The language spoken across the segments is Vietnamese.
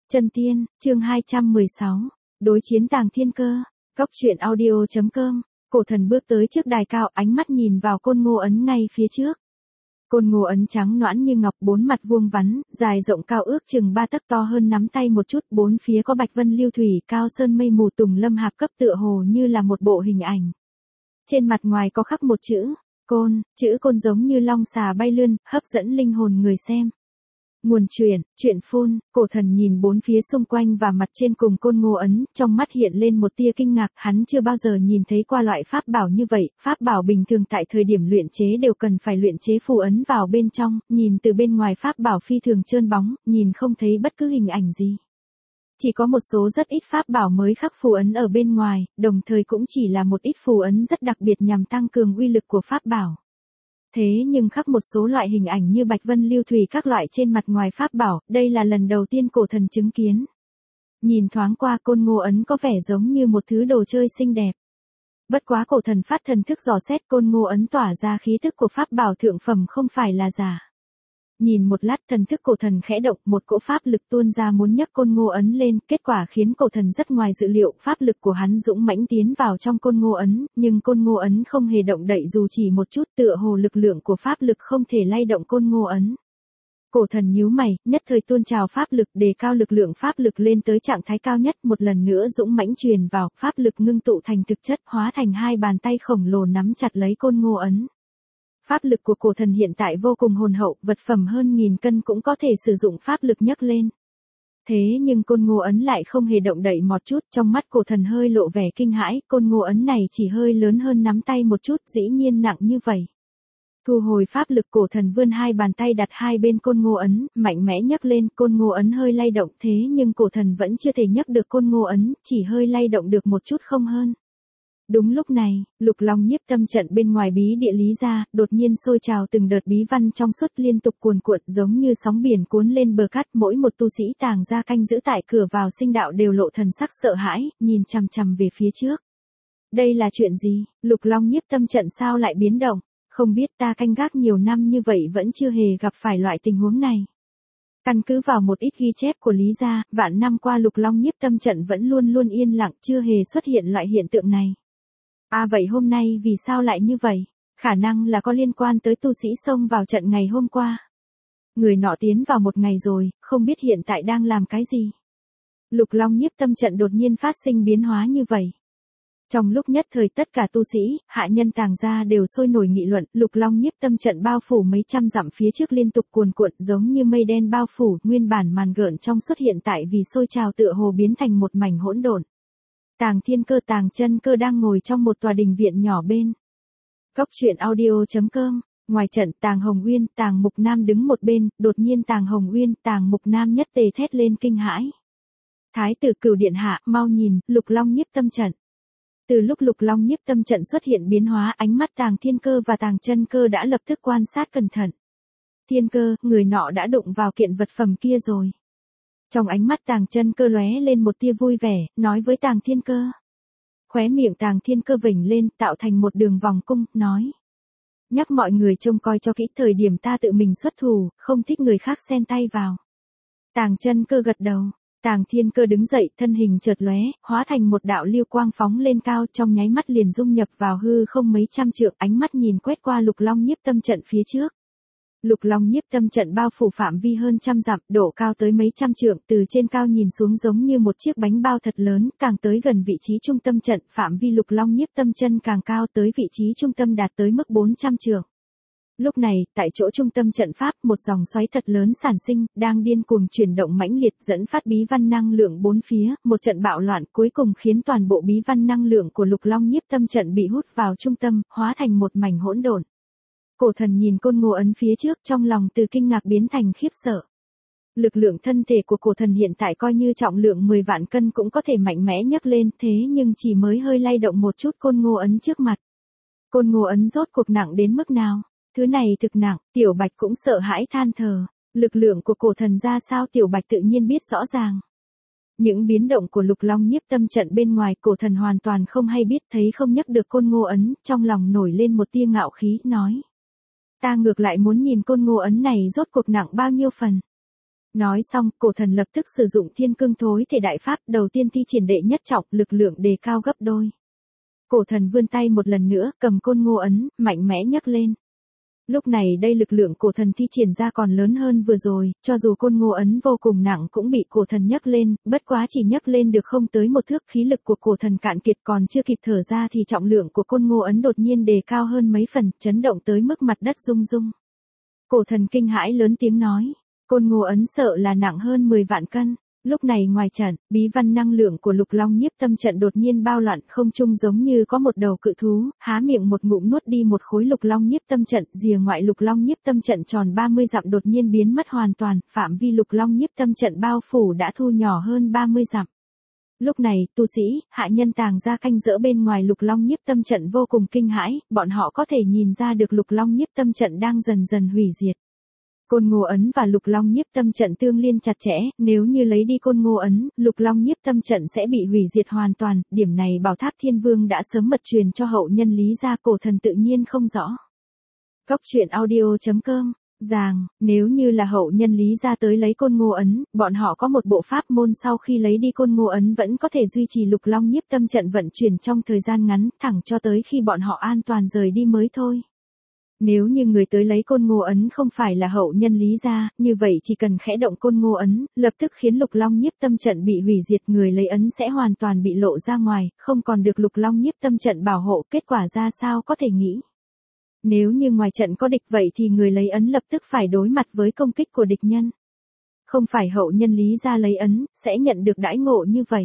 Chân tiên, chương 216. Đối chiến Tàng Thiên Cơ. Cốc truyện audio.com. Cổ thần bước tới trước đài cao, ánh mắt nhìn vào Côn Ngô Ấn ngay phía trước. Côn Ngô Ấn trắng nõn như ngọc, bốn mặt vuông vắn, dài rộng cao ước chừng 3 tấc, to hơn nắm tay một chút, bốn phía có bạch vân lưu thủy, cao sơn mây mù, tùng lâm hạp cấp, tựa hồ như là một bộ hình ảnh. Trên mặt ngoài có khắc một chữ Côn, chữ Côn giống như long xà bay lươn, hấp dẫn linh hồn người xem. Nguồn truyện phun. Cổ thần nhìn bốn phía xung quanh và mặt trên cùng Côn Ngô Ấn, trong mắt hiện lên một tia kinh ngạc, hắn chưa bao giờ nhìn thấy qua loại pháp bảo như vậy. Pháp bảo bình thường tại thời điểm luyện chế đều cần phải luyện chế phù ấn vào bên trong, nhìn từ bên ngoài pháp bảo phi thường trơn bóng, nhìn không thấy bất cứ hình ảnh gì. Chỉ có một số rất ít pháp bảo mới khắc phù ấn ở bên ngoài, đồng thời cũng chỉ là một ít phù ấn rất đặc biệt nhằm tăng cường uy lực của pháp bảo. Thế nhưng khắc một số loại hình ảnh như bạch vân lưu thủy các loại trên mặt ngoài pháp bảo, đây là lần đầu tiên cổ thần chứng kiến. Nhìn thoáng qua, Côn Ngô Ấn có vẻ giống như một thứ đồ chơi xinh đẹp. Bất quá cổ thần phát thần thức dò xét, Côn Ngô Ấn tỏa ra khí thức của pháp bảo thượng phẩm không phải là giả. Nhìn một lát, thần thức cổ thần khẽ động, một cỗ pháp lực tuôn ra muốn nhấc Côn Ngô Ấn lên, kết quả khiến cổ thần rất ngoài dự liệu, pháp lực của hắn dũng mãnh tiến vào trong Côn Ngô Ấn, nhưng Côn Ngô Ấn không hề động đậy dù chỉ một chút, tựa hồ lực lượng của pháp lực không thể lay động Côn Ngô Ấn. Cổ thần nhíu mày, nhất thời tuôn trào pháp lực, đề cao lực lượng pháp lực lên tới trạng thái cao nhất, một lần nữa dũng mãnh truyền vào, pháp lực ngưng tụ thành thực chất, hóa thành hai bàn tay khổng lồ nắm chặt lấy Côn Ngô Ấn. Pháp lực của cổ thần hiện tại vô cùng hồn hậu, vật phẩm hơn 1000 cân cũng có thể sử dụng pháp lực nhấc lên. Thế nhưng Côn Ngô Ấn lại không hề động đậy một chút, trong mắt cổ thần hơi lộ vẻ kinh hãi, Côn Ngô Ấn này chỉ hơi lớn hơn nắm tay một chút, dĩ nhiên nặng như vậy. Thu hồi pháp lực, cổ thần vươn hai bàn tay đặt hai bên Côn Ngô Ấn, mạnh mẽ nhấc lên, Côn Ngô Ấn hơi lay động, thế nhưng cổ thần vẫn chưa thể nhấc được Côn Ngô Ấn, chỉ hơi lay động được một chút không hơn. Đúng lúc này, Lục Long Nhiếp Tâm trận bên ngoài bí địa lý ra, đột nhiên sôi trào từng đợt bí văn trong suốt liên tục cuồn cuộn giống như sóng biển cuốn lên bờ cát, mỗi một tu sĩ Tàng gia canh giữ tại cửa vào sinh đạo đều lộ thần sắc sợ hãi, nhìn chằm chằm về phía trước. Đây là chuyện gì? Lục Long Nhiếp Tâm trận sao lại biến động? Không biết, ta canh gác nhiều năm như vậy vẫn chưa hề gặp phải loại tình huống này. Căn cứ vào một ít ghi chép của Lý gia, vạn năm qua Lục Long Nhiếp Tâm trận vẫn luôn luôn yên lặng, chưa hề xuất hiện loại hiện tượng này. Vậy hôm nay vì sao lại như vậy? Khả năng là có liên quan tới tu sĩ xông vào trận ngày hôm qua. Người nọ tiến vào một ngày rồi, không biết hiện tại đang làm cái gì. Lục Long Nhiếp Tâm trận đột nhiên phát sinh biến hóa như vậy. Trong lúc nhất thời tất cả tu sĩ, hạ nhân Tàng gia đều sôi nổi nghị luận, Lục Long Nhiếp Tâm trận bao phủ mấy trăm dặm phía trước liên tục cuồn cuộn giống như mây đen bao phủ, nguyên bản màn gợn trong suốt hiện tại vì sôi trào tựa hồ biến thành một mảnh hỗn độn. Tàng Thiên Cơ, Tàng Chân Cơ đang ngồi trong một tòa đình viện nhỏ bên. Cốc truyện audio.com. Ngoài trận, Tàng Hồng Uyên, Tàng Mục Nam đứng một bên, đột nhiên Tàng Hồng Uyên, Tàng Mục Nam nhất tề thét lên kinh hãi. Thái tử Cửu điện hạ, mau nhìn, Lục Long Nhiếp Tâm trận. Từ lúc Lục Long Nhiếp Tâm trận xuất hiện biến hóa, ánh mắt Tàng Thiên Cơ và Tàng Chân Cơ đã lập tức quan sát cẩn thận. Thiên Cơ, người nọ đã đụng vào kiện vật phẩm kia rồi. Trong ánh mắt Tàng Chân Cơ lóe lên một tia vui vẻ, nói với Tàng Thiên Cơ. Khóe miệng Tàng Thiên Cơ vểnh lên, tạo thành một đường vòng cung, nói. Nhắc mọi người trông coi cho kỹ, thời điểm ta tự mình xuất thủ, không thích người khác xen tay vào. Tàng Chân Cơ gật đầu. Tàng Thiên Cơ đứng dậy, thân hình chợt lóe, hóa thành một đạo lưu quang phóng lên cao, trong nháy mắt liền dung nhập vào hư không mấy trăm trượng, ánh mắt nhìn quét qua Lục Long Nhiếp Tâm trận phía trước. Lục Long Nhiếp Tâm trận bao phủ phạm vi hơn trăm dặm, độ cao tới mấy trăm trượng, từ trên cao nhìn xuống giống như một chiếc bánh bao thật lớn, càng tới gần vị trí trung tâm trận, phạm vi Lục Long Nhiếp Tâm chân càng cao, tới vị trí trung tâm đạt tới mức 400 trượng. Lúc này, tại chỗ trung tâm trận pháp, một dòng xoáy thật lớn sản sinh, đang điên cuồng chuyển động mãnh liệt, dẫn phát bí văn năng lượng bốn phía, một trận bạo loạn cuối cùng khiến toàn bộ bí văn năng lượng của Lục Long Nhiếp Tâm trận bị hút vào trung tâm, hóa thành một mảnh hỗn độn. Cổ thần nhìn Côn Ngô Ấn phía trước, trong lòng từ kinh ngạc biến thành khiếp sợ. Lực lượng thân thể của cổ thần hiện tại coi như trọng lượng 10 vạn cân cũng có thể mạnh mẽ nhấc lên, thế nhưng chỉ mới hơi lay động một chút Côn Ngô Ấn trước mặt. Côn Ngô Ấn rốt cuộc nặng đến mức nào? Thứ này thực nặng, Tiểu Bạch cũng sợ hãi than thở. Lực lượng của cổ thần ra sao Tiểu Bạch tự nhiên biết rõ ràng. Những biến động của Lục Long Nhiếp Tâm trận bên ngoài, cổ thần hoàn toàn không hay biết, thấy không nhấc được Côn Ngô Ấn, trong lòng nổi lên một tia ngạo khí, nói. Ta ngược lại muốn nhìn Côn Ngô Ấn này rốt cuộc nặng bao nhiêu phần. Nói xong, cổ thần lập tức sử dụng thiên cương thối thể đại pháp, đầu tiên thi triển đệ nhất trọng, lực lượng đề cao gấp đôi. Cổ thần vươn tay một lần nữa, cầm côn ngô ấn, mạnh mẽ nhấc lên. Lúc này đây lực lượng cổ thần thi triển ra còn lớn hơn vừa rồi, cho dù côn ngô ấn vô cùng nặng cũng bị cổ thần nhấc lên, bất quá chỉ nhấc lên được không tới một thước, khí lực của cổ thần cạn kiệt, còn chưa kịp thở ra thì trọng lượng của côn ngô ấn đột nhiên đề cao hơn mấy phần, chấn động tới mức mặt đất rung rung. Cổ thần kinh hãi lớn tiếng nói, côn ngô ấn sợ là nặng hơn 10 vạn cân. Lúc này ngoài trận, bí văn năng lượng của Lục Long Nhiếp Tâm Trận đột nhiên bao loạn, không trung giống như có một đầu cự thú, há miệng một ngụm nuốt đi một khối Lục Long Nhiếp Tâm Trận, rìa ngoại Lục Long Nhiếp Tâm Trận tròn 30 dặm đột nhiên biến mất hoàn toàn, phạm vi Lục Long Nhiếp Tâm Trận bao phủ đã thu nhỏ hơn 30 dặm. Lúc này, tu sĩ, hạ nhân tàng ra canh giữ bên ngoài Lục Long Nhiếp Tâm Trận vô cùng kinh hãi, bọn họ có thể nhìn ra được Lục Long Nhiếp Tâm Trận đang dần dần hủy diệt. Côn ngô ấn và Lục Long Nhiếp Tâm Trận tương liên chặt chẽ, nếu như lấy đi côn ngô ấn, Lục Long Nhiếp Tâm Trận sẽ bị hủy diệt hoàn toàn, điểm này Bảo Tháp Thiên Vương đã sớm mật truyền cho hậu nhân Lý gia, cổ thần tự nhiên không rõ. Cốc truyện audio.com, Giàng, nếu như là hậu nhân Lý gia tới lấy côn ngô ấn, bọn họ có một bộ pháp môn sau khi lấy đi côn ngô ấn vẫn có thể duy trì Lục Long Nhiếp Tâm Trận vận chuyển trong thời gian ngắn, thẳng cho tới khi bọn họ an toàn rời đi mới thôi. Nếu như người tới lấy côn ngô ấn không phải là hậu nhân Lý gia, như vậy chỉ cần khẽ động côn ngô ấn, lập tức khiến Lục Long Nhiếp Tâm Trận bị hủy diệt, người lấy ấn sẽ hoàn toàn bị lộ ra ngoài, không còn được Lục Long Nhiếp Tâm Trận bảo hộ, kết quả ra sao có thể nghĩ. Nếu như ngoài trận có địch vậy thì người lấy ấn lập tức phải đối mặt với công kích của địch nhân. Không phải hậu nhân Lý gia lấy ấn, sẽ nhận được đãi ngộ như vậy.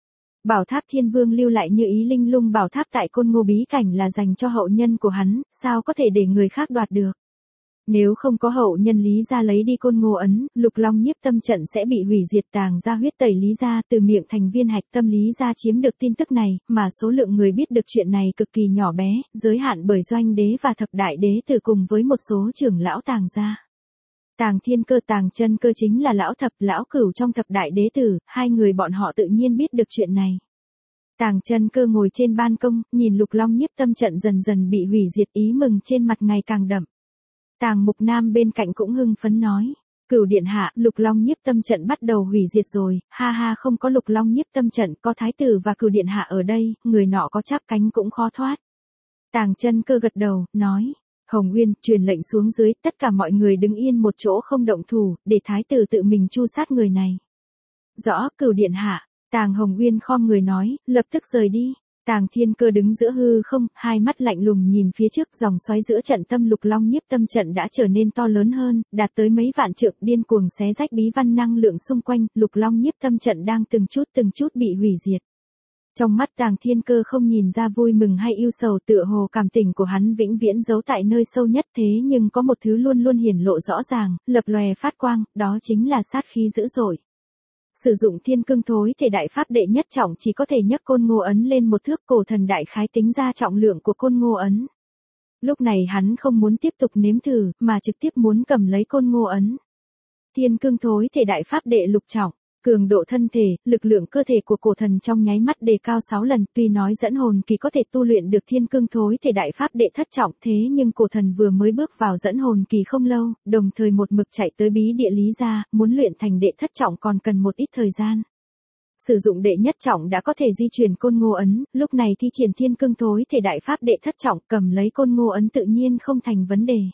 Bảo Tháp Thiên Vương lưu lại như ý linh lung bảo tháp tại Côn Ngô bí cảnh là dành cho hậu nhân của hắn, sao có thể để người khác đoạt được. Nếu không có hậu nhân Lý gia lấy đi côn ngô ấn, Lục Long Nhiếp Tâm Trận sẽ bị hủy diệt, tàng ra huyết tẩy Lý gia, từ miệng thành viên hạch tâm Lý gia chiếm được tin tức này, mà số lượng người biết được chuyện này cực kỳ nhỏ bé, giới hạn bởi Doanh Đế và Thập Đại Đế tử cùng với một số trưởng lão tàng gia. Tàng Thiên Cơ, Tàng Chân Cơ chính là lão thập, lão cửu trong Thập Đại Đế tử, hai người bọn họ tự nhiên biết được chuyện này. Tàng Chân Cơ ngồi trên ban công, nhìn Lục Long Nhiếp Tâm Trận dần dần bị hủy diệt, ý mừng trên mặt ngày càng đậm. Tàng Mục Nam bên cạnh cũng hưng phấn nói, Cửu điện hạ, Lục Long Nhiếp Tâm Trận bắt đầu hủy diệt rồi, ha ha, không có Lục Long Nhiếp Tâm Trận, có thái tử và Cửu điện hạ ở đây, người nọ có chắp cánh cũng khó thoát. Tàng Chân Cơ gật đầu, nói, Hồng Nguyên, truyền lệnh xuống dưới, tất cả mọi người đứng yên một chỗ không động thủ, để thái tử tự mình tru sát người này. Rõ, Cửu điện hạ. Tàng Hồng Nguyên khom người nói, lập tức rời đi. Tàng Thiên Cơ đứng giữa hư không, hai mắt lạnh lùng nhìn phía trước, dòng xoáy giữa trận tâm Lục Long Nhiếp Tâm Trận đã trở nên to lớn hơn, đạt tới mấy vạn trượng, điên cuồng xé rách bí văn năng lượng xung quanh, Lục Long Nhiếp Tâm Trận đang từng chút bị hủy diệt. Trong mắt Tàng Thiên Cơ không nhìn ra vui mừng hay ưu sầu, tựa hồ cảm tình của hắn vĩnh viễn giấu tại nơi sâu nhất, thế nhưng có một thứ luôn luôn hiển lộ rõ ràng, lập lòe phát quang, đó chính là sát khí dữ dội. Sử dụng thiên cương thối thể đại pháp đệ nhất trọng chỉ có thể nhấc côn ngô ấn lên một thước, cổ thần đại khái tính ra trọng lượng của côn ngô ấn. Lúc này hắn không muốn tiếp tục nếm thử, mà trực tiếp muốn cầm lấy côn ngô ấn. Thiên cương thối thể đại pháp đệ lục trọng, cường độ thân thể, lực lượng cơ thể của cổ thần trong nháy mắt đề cao 6 lần, tuy nói dẫn hồn kỳ có thể tu luyện được thiên cương thối thể đại pháp đệ thất trọng, thế nhưng cổ thần vừa mới bước vào dẫn hồn kỳ không lâu, đồng thời một mực chạy tới bí địa Lý gia, muốn luyện thành đệ thất trọng còn cần một ít thời gian. Sử dụng đệ nhất trọng đã có thể di chuyển côn ngô ấn, lúc này thi triển thiên cương thối thể đại pháp đệ thất trọng, cầm lấy côn ngô ấn tự nhiên không thành vấn đề.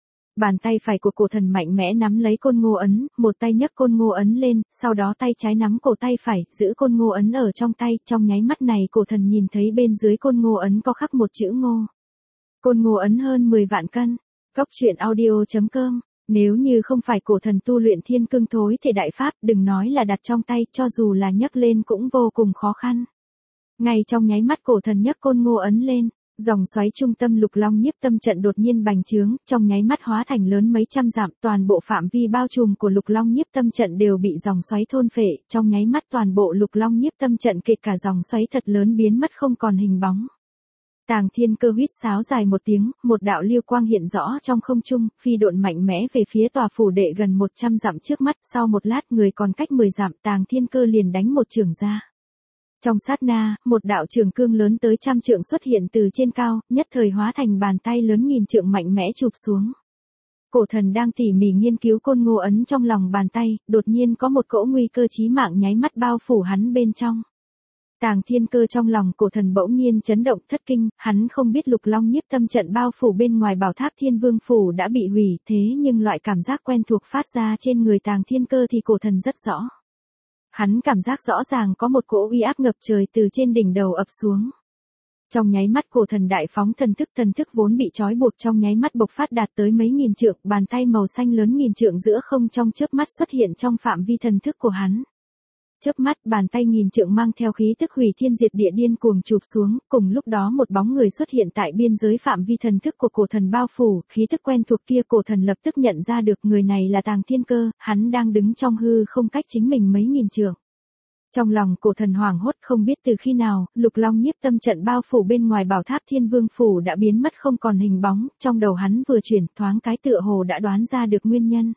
Bàn tay phải của cổ thần mạnh mẽ nắm lấy côn ngô ấn, một tay nhấc côn ngô ấn lên, sau đó tay trái nắm cổ tay phải, giữ côn ngô ấn ở trong tay, trong nháy mắt này cổ thần nhìn thấy bên dưới côn ngô ấn có khắc một chữ Ngô. Côn ngô ấn hơn 10 vạn cân. Cốc truyện audio.com, nếu như không phải cổ thần tu luyện thiên cương thối thể đại pháp, đừng nói là đặt trong tay, cho dù là nhấc lên cũng vô cùng khó khăn. Ngay trong nháy mắt cổ thần nhấc côn ngô ấn lên, dòng xoáy trung tâm Lục Long Nhiếp Tâm Trận đột nhiên bành trướng, trong nháy mắt hóa thành lớn mấy trăm dặm, toàn bộ phạm vi bao trùm của Lục Long Nhiếp Tâm Trận đều bị dòng xoáy thôn phệ, trong nháy mắt toàn bộ Lục Long Nhiếp Tâm Trận kể cả dòng xoáy thật lớn biến mất không còn hình bóng. Tàng Thiên Cơ huýt sáo dài một tiếng, một đạo lưu quang hiện rõ trong không trung, phi độn mạnh mẽ về phía tòa phủ đệ gần 100 dặm trước mắt, sau một lát người còn cách 10 dặm, Tàng Thiên Cơ liền đánh một chưởng ra. Trong sát na, một đạo trường cương lớn tới 100 trượng xuất hiện từ trên cao, nhất thời hóa thành bàn tay lớn nghìn trượng mạnh mẽ chụp xuống. Cổ thần đang tỉ mỉ nghiên cứu côn ngô ấn trong lòng bàn tay, đột nhiên có một cỗ nguy cơ chí mạng nháy mắt bao phủ hắn bên trong. Tàng thiên cơ trong lòng cổ thần bỗng nhiên chấn động thất kinh, hắn không biết lục long nhiếp tâm trận bao phủ bên ngoài bảo tháp thiên vương phủ đã bị hủy, thế nhưng loại cảm giác quen thuộc phát ra trên người tàng thiên cơ thì cổ thần rất rõ. Hắn cảm giác rõ ràng có một cỗ uy áp ngập trời từ trên đỉnh đầu ập xuống. Trong nháy mắt cổ thần đại phóng thần thức vốn bị trói buộc trong nháy mắt bộc phát đạt tới mấy nghìn trượng, bàn tay màu xanh lớn nghìn trượng giữa không trong chớp mắt xuất hiện trong phạm vi thần thức của hắn. Chớp mắt bàn tay nghìn trượng mang theo khí tức hủy thiên diệt địa điên cuồng chụp xuống, cùng lúc đó một bóng người xuất hiện tại biên giới phạm vi thần thức của cổ thần bao phủ, khí tức quen thuộc kia cổ thần lập tức nhận ra được người này là tàng thiên cơ, hắn đang đứng trong hư không cách chính mình mấy nghìn trượng. Trong lòng cổ thần hoảng hốt không biết từ khi nào, lục long nhiếp tâm trận bao phủ bên ngoài bảo tháp thiên vương phủ đã biến mất không còn hình bóng, trong đầu hắn vừa chuyển thoáng cái tựa hồ đã đoán ra được nguyên nhân.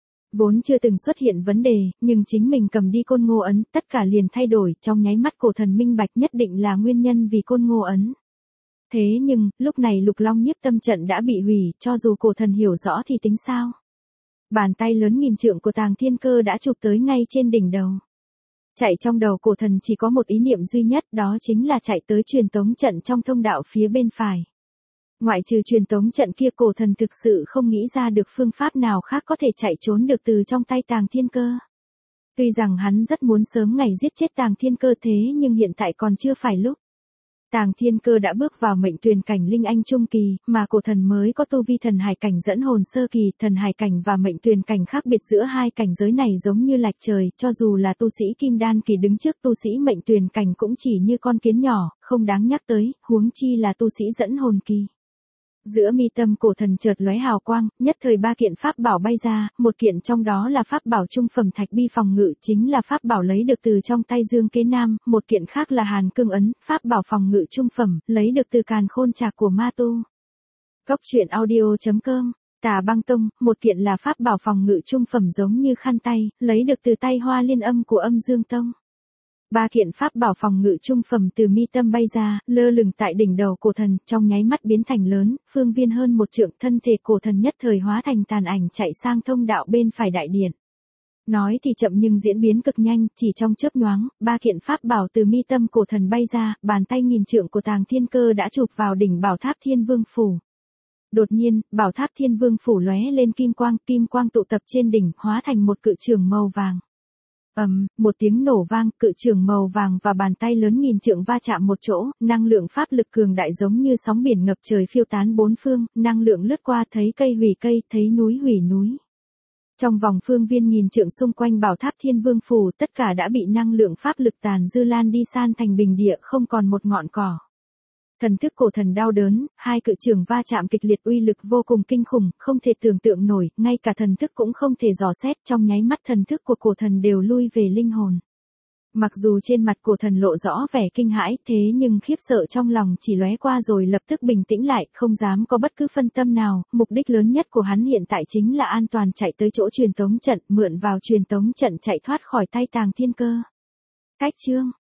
Vốn chưa từng xuất hiện vấn đề, nhưng chính mình cầm đi côn ngô ấn, tất cả liền thay đổi, trong nháy mắt cổ thần minh bạch nhất định là nguyên nhân vì côn ngô ấn. Thế nhưng, lúc này lục long nhiếp tâm trận đã bị hủy, cho dù cổ thần hiểu rõ thì tính sao? Bàn tay lớn nghìn trượng của tàng thiên cơ đã chụp tới ngay trên đỉnh đầu. Chạy trong đầu cổ thần chỉ có một ý niệm duy nhất, đó chính là chạy tới truyền tống trận trong thông đạo phía bên phải. Ngoại trừ truyền tống trận kia cổ thần thực sự không nghĩ ra được phương pháp nào khác có thể chạy trốn được từ trong tay tàng thiên cơ. Tuy rằng hắn rất muốn sớm ngày giết chết tàng thiên cơ thế nhưng hiện tại còn chưa phải lúc. Tàng thiên cơ đã bước vào mệnh tuyền cảnh linh anh trung kỳ, mà cổ thần mới có tu vi thần hải cảnh dẫn hồn sơ kỳ, thần hải cảnh và mệnh tuyền cảnh khác biệt giữa hai cảnh giới này giống như lệch trời, cho dù là tu sĩ kim đan kỳ đứng trước tu sĩ mệnh tuyền cảnh cũng chỉ như con kiến nhỏ, không đáng nhắc tới, huống chi là tu sĩ dẫn hồn kỳ. Giữa mi tâm cổ thần chợt lóe hào quang, nhất thời ba kiện pháp bảo bay ra, một kiện trong đó là pháp bảo trung phẩm thạch bi phòng ngự, chính là pháp bảo lấy được từ trong tay Dương Kế Nam, một kiện khác là Hàn Cương ấn, pháp bảo phòng ngự trung phẩm, lấy được từ Càn Khôn Trạc của ma tu. Cốc truyện audio.com, Tà Băng Tông, một kiện là pháp bảo phòng ngự trung phẩm giống như khăn tay, lấy được từ tay Hoa Liên Âm của Âm Dương Tông. Ba kiện pháp bảo phòng ngự trung phẩm từ mi tâm bay ra, lơ lửng tại đỉnh đầu cổ thần, trong nháy mắt biến thành lớn, phương viên hơn một trượng, thân thể cổ thần nhất thời hóa thành tàn ảnh chạy sang thông đạo bên phải đại điện. Nói thì chậm nhưng diễn biến cực nhanh, chỉ trong chớp nhoáng, ba kiện pháp bảo từ mi tâm cổ thần bay ra, bàn tay nghìn trượng của tàng thiên cơ đã chụp vào đỉnh bảo tháp thiên vương phủ. Đột nhiên, bảo tháp thiên vương phủ lóe lên kim quang tụ tập trên đỉnh, hóa thành một cự trường màu vàng. Một tiếng nổ vang, cự trường màu vàng và bàn tay lớn nghìn trượng va chạm một chỗ, năng lượng pháp lực cường đại giống như sóng biển ngập trời phiêu tán bốn phương, năng lượng lướt qua thấy cây hủy cây, thấy núi hủy núi. Trong vòng phương viên nghìn trượng xung quanh bảo tháp thiên vương phủ tất cả đã bị năng lượng pháp lực tàn dư lan đi san thành bình địa không còn một ngọn cỏ. Thần thức cổ thần đau đớn, hai cự trường va chạm kịch liệt uy lực vô cùng kinh khủng, không thể tưởng tượng nổi, ngay cả thần thức cũng không thể dò xét, trong nháy mắt thần thức của cổ thần đều lui về linh hồn. Mặc dù trên mặt cổ thần lộ rõ vẻ kinh hãi, thế nhưng khiếp sợ trong lòng chỉ lóe qua rồi lập tức bình tĩnh lại, không dám có bất cứ phân tâm nào, mục đích lớn nhất của hắn hiện tại chính là an toàn chạy tới chỗ truyền tống trận, mượn vào truyền tống trận chạy thoát khỏi tay tàng thiên cơ. Cách chương